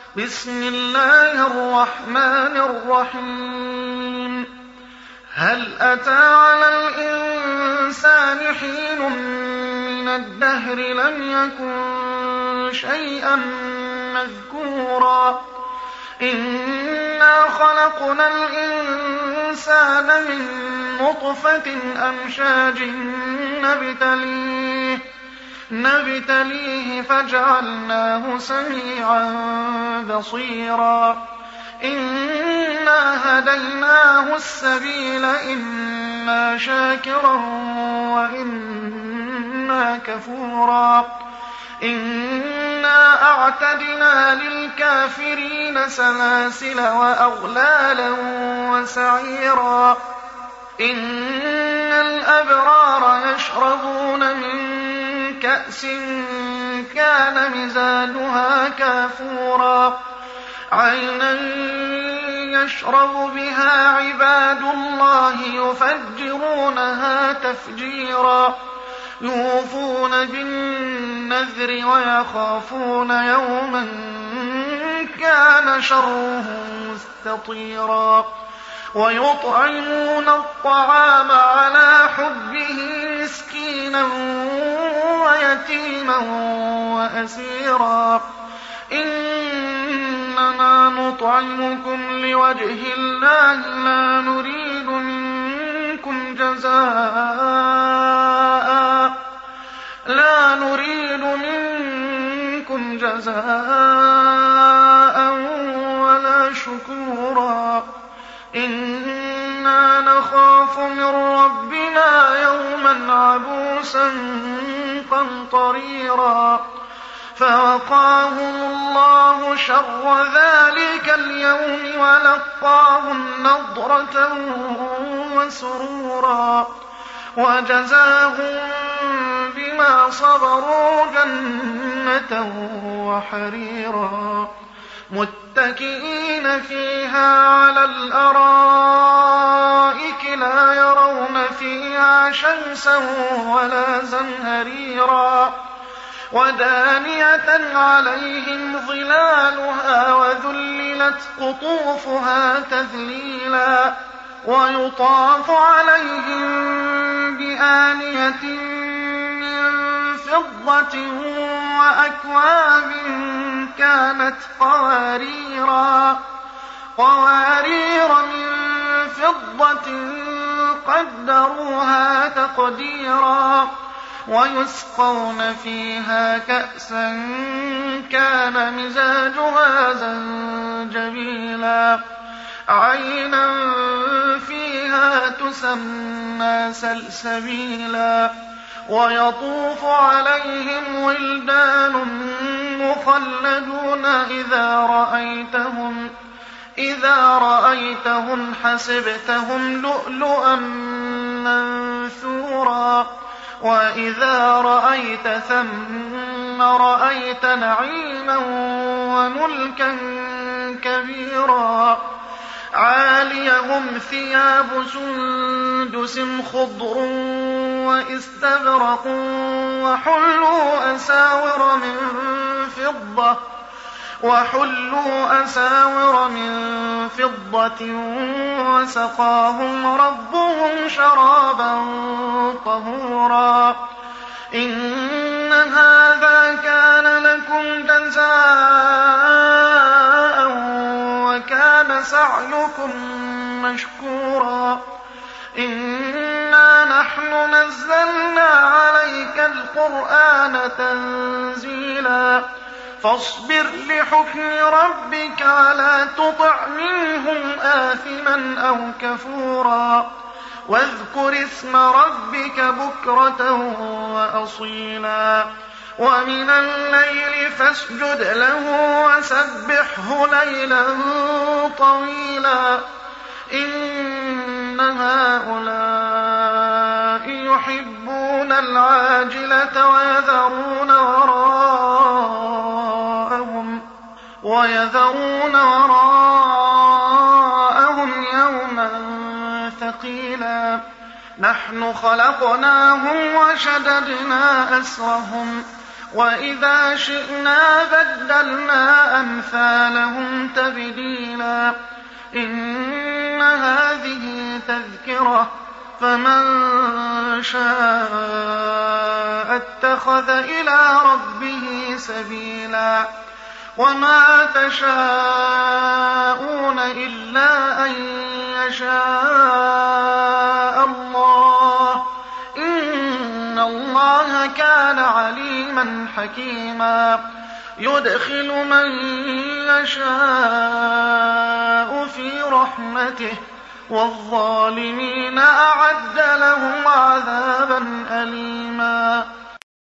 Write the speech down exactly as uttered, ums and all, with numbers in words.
بسم الله الرحمن الرحيم هل أتى على الإنسان حين من الدهر لم يكن شيئا مذكورا إنا خلقنا الإنسان من نطفة أمشاج نبتليه نبتليه فجعلناه سميعا بصيرا إنا هديناه السبيل إما شاكرا وإما كفورا إنا أعتدنا للكافرين سلاسل وأغلالا وسعيرا إن الأبرار يشربون من كأس كان مزاجها كافورا عينا يشرب بها عباد الله يفجرونها تفجيرا يوفون بالنذر ويخافون يوما كان شره مستطيرا ويطعمون الطعام على حبه مسكينا ويتيما وأسيرا إنما نطعمكم لوجه الله لا نريد منكم جزاء لا نريد منكم جزاء ولا شكورا إنا نخاف من ربنا يوما عبوسا قمطريرا فوقاهم الله شر ذلك اليوم ولقاهم نضرة وسرورا وجزاهم بما صبروا جنة وحريرا متكئين فيها على الأرائك لا يرون فيها شمسا ولا زمهريرا ودانية عليهم ظلالها وذللت قطوفها تذليلا ويطاف عليهم بآنية من فضة وأكواب كانت قواريرا قوارير من فضة قدروها تقديرا ويسقون فيها كأسا كان مزاجها زنجبيلا عينا فيها تسمى سلسبيلا ويطوف عليهم ولدان مخلدون إذا رأيتهم إذا رأيتهم حسبتهم لؤلؤا منثورا وإذا رأيت ثم رأيت نعيما وملكا كبيرا عاليهم ثياب سندس خضر واستبرق وحلوا أساور من فضة وحلوا أساور من فضة وسقاهم ربهم شرابا طهورا إن هذا كان لكم جزاء وكان سعيكم مشكورا إنا نحن نزلنا عليك القرآن تنزيلا فاصبر لحكم ربك ولا تطع منهم آثما أو كفورا واذكر اسم ربك بكرة وأصيلا ومن الليل فاسجد له وسبحه ليلا طويلا إن هؤلاء يحبون العاجلة ويذرون وراءهم ويذرون وراءهم يوما ثقيلا نحن خلقناهم وشددنا أسرهم وإذا شئنا بدلنا أمثالهم تبديلا إن هذه تذكرة فمن شاء اتخذ إلى ربه سبيلا وما تشاءون إلا أن يشاء الله إن الله كان عليما حكيما يدخل من يشاء في رحمته والظالمين أعد لهم عذابا أليما